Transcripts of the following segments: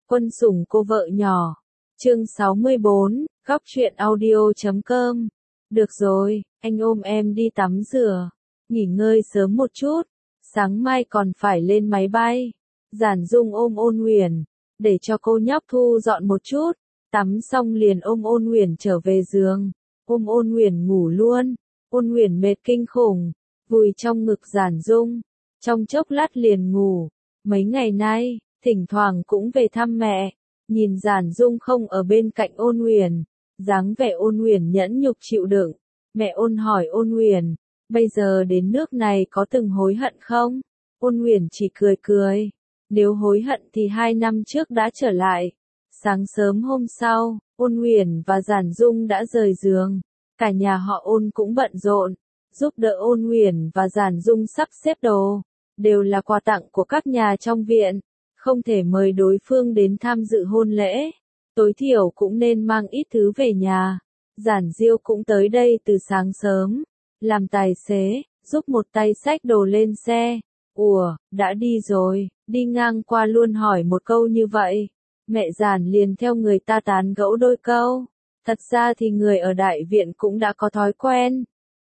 Quân sủng cô vợ nhỏ. Chương 64, góc truyện audio.com. Được rồi, anh ôm em đi tắm rửa. Nghỉ ngơi sớm một chút. Sáng mai còn phải lên máy bay. Giản Dung ôm Ôn Huyền, để cho cô nhóc thu dọn một chút. Tắm xong liền ôm Ôn Huyền trở về giường. Ôm Ôn Huyền ngủ luôn. Ôn Huyền mệt kinh khủng, vùi trong ngực Giản Dung. Trong chốc lát liền ngủ. Mấy ngày nay, thỉnh thoảng cũng về thăm mẹ. Nhìn Giản Dung không ở bên cạnh Ôn Huyền, dáng vẻ Ôn Huyền nhẫn nhục chịu đựng. Mẹ Ôn hỏi Ôn Huyền, bây giờ đến nước này có từng hối hận không? Ôn Huyền chỉ cười cười. Nếu hối hận thì 2 năm trước đã trở lại. Sáng sớm hôm sau, Ôn Huyền và Giản Dung đã rời giường. Cả nhà họ Ôn cũng bận rộn, giúp đỡ Ôn Huyền và Giản Dung sắp xếp đồ. Đều là quà tặng của các nhà trong viện. Không thể mời đối phương đến tham dự hôn lễ. Tối thiểu cũng nên mang ít thứ về nhà. Giản Diêu cũng tới đây từ sáng sớm. Làm tài xế, giúp một tay xách đồ lên xe. Ủa, đã đi rồi, đi ngang qua luôn hỏi một câu như vậy. Mẹ Giản liền theo người ta tán gẫu đôi câu. Thật ra thì người ở đại viện cũng đã có thói quen.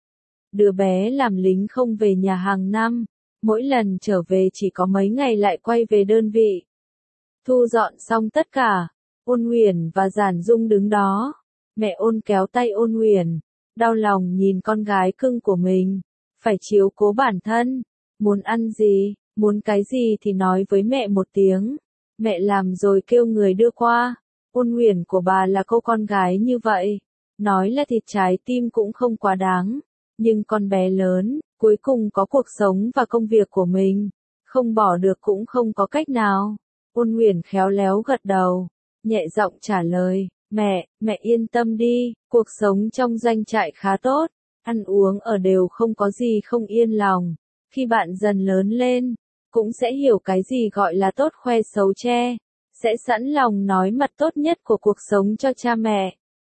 Đứa bé làm lính không về nhà hàng năm. Mỗi lần trở về chỉ có mấy ngày lại quay về đơn vị. Thu dọn xong tất cả, Ôn Huyền và Giản Dung đứng đó. Mẹ Ôn kéo tay Ôn Huyền, đau lòng nhìn con gái cưng của mình. Phải chiếu cố bản thân, muốn ăn gì, muốn cái gì thì nói với mẹ một tiếng. Mẹ làm rồi kêu người đưa qua. Ôn Huyền của bà là cô con gái như vậy. Nói là thịt trái tim cũng không quá đáng. Nhưng con bé lớn, cuối cùng có cuộc sống và công việc của mình. Không bỏ được cũng không có cách nào. Ôn Huyền khéo léo gật đầu, nhẹ giọng trả lời, mẹ yên tâm đi, cuộc sống trong doanh trại khá tốt, ăn uống ở đều không có gì không yên lòng. Khi bạn dần lớn lên, cũng sẽ hiểu cái gì gọi là tốt khoe xấu che, sẽ sẵn lòng nói mặt tốt nhất của cuộc sống cho cha mẹ.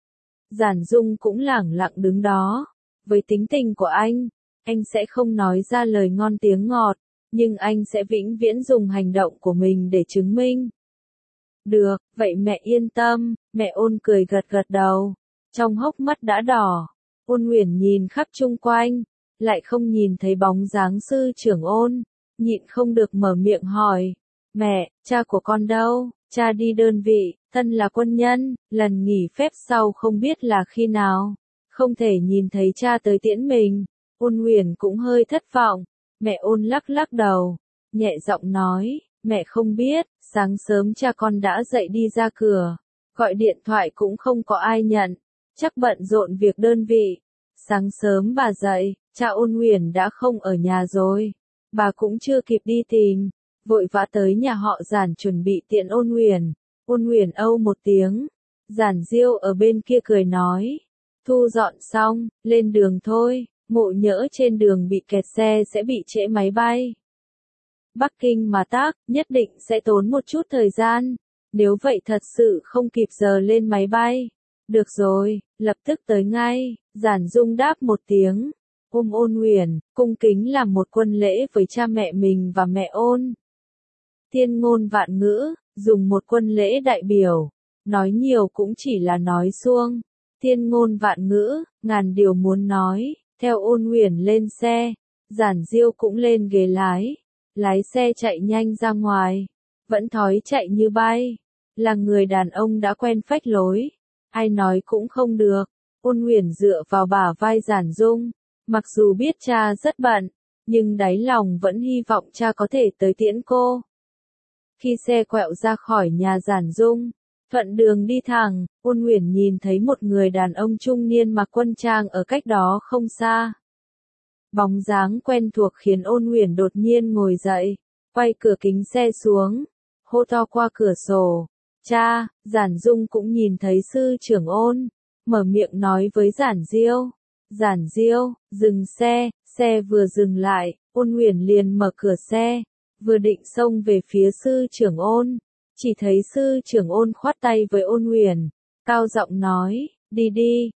Giản Dung cũng lẳng lặng đứng đó. Với tính tình của anh sẽ không nói ra lời ngon tiếng ngọt, nhưng anh sẽ vĩnh viễn dùng hành động của mình để chứng minh. Được, vậy mẹ yên tâm, mẹ Ôn cười gật gật đầu, trong hốc mắt đã đỏ. Ôn Huyền nhìn khắp chung quanh, lại không nhìn thấy bóng dáng sư trưởng Ôn, nhịn không được mở miệng hỏi, mẹ, cha của con đâu? Cha đi đơn vị, thân là quân nhân, lần nghỉ phép sau không biết là khi nào. Không thể nhìn thấy cha tới tiễn mình. Ôn Huyền cũng hơi thất vọng. Mẹ Ôn lắc lắc đầu, nhẹ giọng nói, mẹ không biết, sáng sớm cha con đã dậy đi ra cửa. Gọi điện thoại cũng không có ai nhận, chắc bận rộn việc đơn vị. Sáng sớm bà dậy, cha Ôn Huyền đã không ở nhà rồi. Bà cũng chưa kịp đi tìm, vội vã tới nhà họ Giản chuẩn bị tiễn Ôn Huyền. Ôn Huyền âu một tiếng. Giản Diêu ở bên kia cười nói, thu dọn xong, lên đường thôi, Mộ nhỡ trên đường bị kẹt xe sẽ bị trễ máy bay. Bắc Kinh mà tác, nhất định sẽ tốn một chút thời gian, nếu vậy thật sự không kịp giờ lên máy bay. Được rồi, lập tức tới ngay. Giản Dung đáp một tiếng, ôm Ôn Huyền, cung kính làm một quân lễ với cha mẹ mình và mẹ Ôn. Thiên ngôn vạn ngữ, dùng một quân lễ đại biểu, nói nhiều cũng chỉ là nói suông. Thiên ngôn vạn ngữ, ngàn điều muốn nói. Theo Ôn Huyền lên xe, Giản Diêu cũng lên ghế lái xe chạy nhanh ra ngoài, vẫn thói chạy như bay. Là người đàn ông đã quen phách lối, ai nói cũng không được. Ôn Huyền dựa vào bả vai Giản Dung, mặc dù biết cha rất bận, nhưng đáy lòng vẫn hy vọng cha có thể tới tiễn cô. Khi xe quẹo ra khỏi nhà Giản Dung, thuận đường đi thẳng, Ôn Huyền nhìn thấy một người đàn ông trung niên mặc quân trang ở cách đó không xa. Bóng dáng quen thuộc khiến Ôn Huyền đột nhiên ngồi dậy, quay cửa kính xe xuống, hô to qua cửa sổ, cha. Giản Dung cũng nhìn thấy sư trưởng Ôn, mở miệng nói với Giản Diêu. Giản Diêu, dừng xe. Xe vừa dừng lại, Ôn Huyền liền mở cửa xe, vừa định xông về phía sư trưởng Ôn. Chỉ thấy sư trưởng Ôn khoát tay với Ôn Huyền, cao giọng nói, đi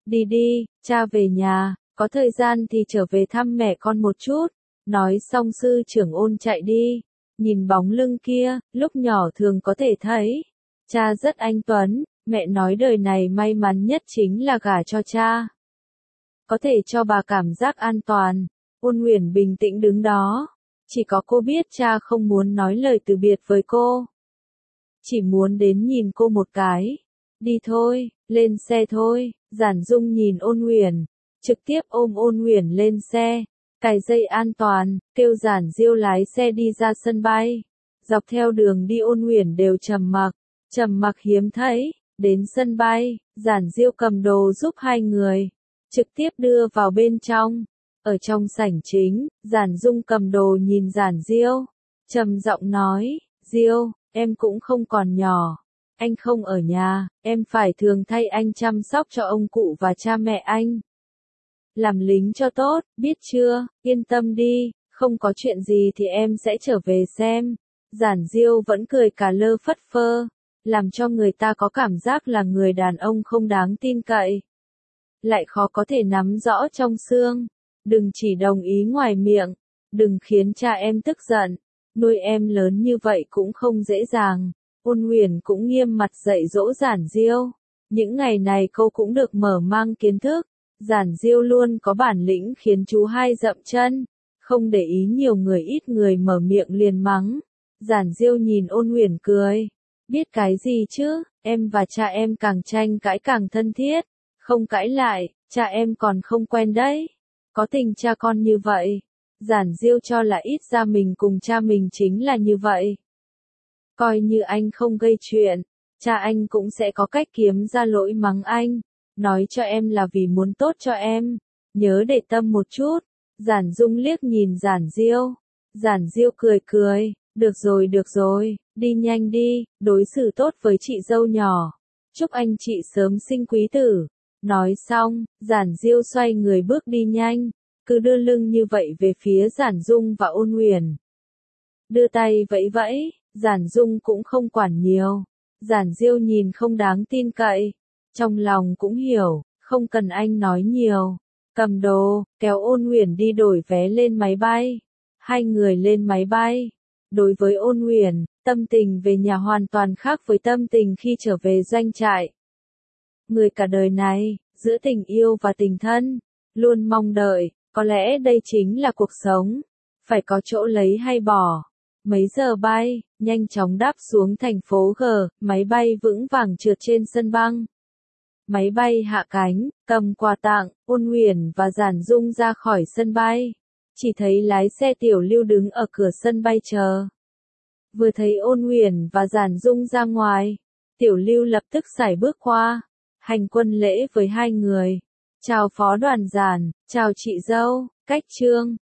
đi, cha về nhà, có thời gian thì trở về thăm mẹ con một chút. Nói xong sư trưởng Ôn chạy đi, nhìn bóng lưng kia, lúc nhỏ thường có thể thấy, Cha rất anh tuấn, mẹ nói đời này may mắn nhất chính là gả cho cha. Có thể cho bà cảm giác an toàn. Ôn Uyển bình tĩnh đứng đó. Chỉ có cô biết cha không muốn nói lời từ biệt với cô. Chỉ muốn đến nhìn cô một cái. Đi thôi, lên xe thôi. Giản Dung nhìn Ôn Uyển, trực tiếp ôm Ôn Uyển lên xe, cài dây an toàn, kêu Giản Diêu lái xe đi ra sân bay. Dọc theo đường đi Ôn Uyển đều trầm mặc hiếm thấy. Đến sân bay, Giản Diêu cầm đồ giúp hai người, trực tiếp đưa vào bên trong. Ở trong sảnh chính, Giản Dung cầm đồ nhìn Giản Diêu, trầm giọng nói, Diêu, em cũng không còn nhỏ. Anh không ở nhà, em phải thường thay anh chăm sóc cho ông cụ và cha mẹ anh. Làm lính cho tốt, biết chưa, yên tâm đi, không có chuyện gì thì em sẽ trở về xem. Giản Diêu vẫn cười cả lơ phất phơ, làm cho người ta có cảm giác là người đàn ông không đáng tin cậy. Lại khó có thể nắm rõ trong xương. Đừng chỉ đồng ý ngoài miệng, đừng khiến cha em tức giận. Nuôi em lớn như vậy cũng không dễ dàng. Ôn Uyển cũng nghiêm mặt dạy dỗ Giản Diêu. Những ngày này cô cũng được mở mang kiến thức. Giản Diêu luôn có bản lĩnh khiến chú hai dậm chân, không để ý nhiều người ít người mở miệng liền mắng. Giản Diêu nhìn Ôn Uyển cười. Biết cái gì chứ, em và cha em càng tranh cãi càng thân thiết. Không cãi lại, cha em còn không quen đấy. Có tình cha con như vậy. Giản Diêu cho là ít ra mình cùng cha mình chính là như vậy. Coi như anh không gây chuyện, cha anh cũng sẽ có cách kiếm ra lỗi mắng anh. Nói cho em là vì muốn tốt cho em. Nhớ để tâm một chút. Giản Dung liếc nhìn Giản Diêu. Giản Diêu cười. Được rồi, đi nhanh đi, đối xử tốt với chị dâu nhỏ. Chúc anh chị sớm sinh quý tử. Nói xong, Giản Diêu xoay người bước đi nhanh, cứ đưa lưng như vậy về phía Giản Dung và Ôn Uyển. Đưa tay vẫy vẫy, Giản Dung cũng không quản nhiều. Giản Diêu nhìn không đáng tin cậy. Trong lòng cũng hiểu, không cần anh nói nhiều. Cầm đồ, kéo Ôn Uyển đi đổi vé lên máy bay. Hai người lên máy bay. Đối với Ôn Uyển, tâm tình về nhà hoàn toàn khác với tâm tình khi trở về doanh trại. Người cả đời này, giữa tình yêu và tình thân, luôn mong đợi, có lẽ đây chính là cuộc sống. Phải có chỗ lấy hay bỏ. Mấy giờ bay, nhanh chóng đáp xuống thành phố G, máy bay vững vàng trượt trên sân băng. Máy bay hạ cánh, cầm quà tặng, Ôn Uyển và Giản Dung ra khỏi sân bay. Chỉ thấy lái xe Tiểu Lưu đứng ở cửa sân bay chờ. Vừa thấy Ôn Uyển và Giản Dung ra ngoài, Tiểu Lưu lập tức sải bước qua, hành quân lễ với hai người. Chào Phó Đoàn Giản, chào chị dâu, Cách Trương.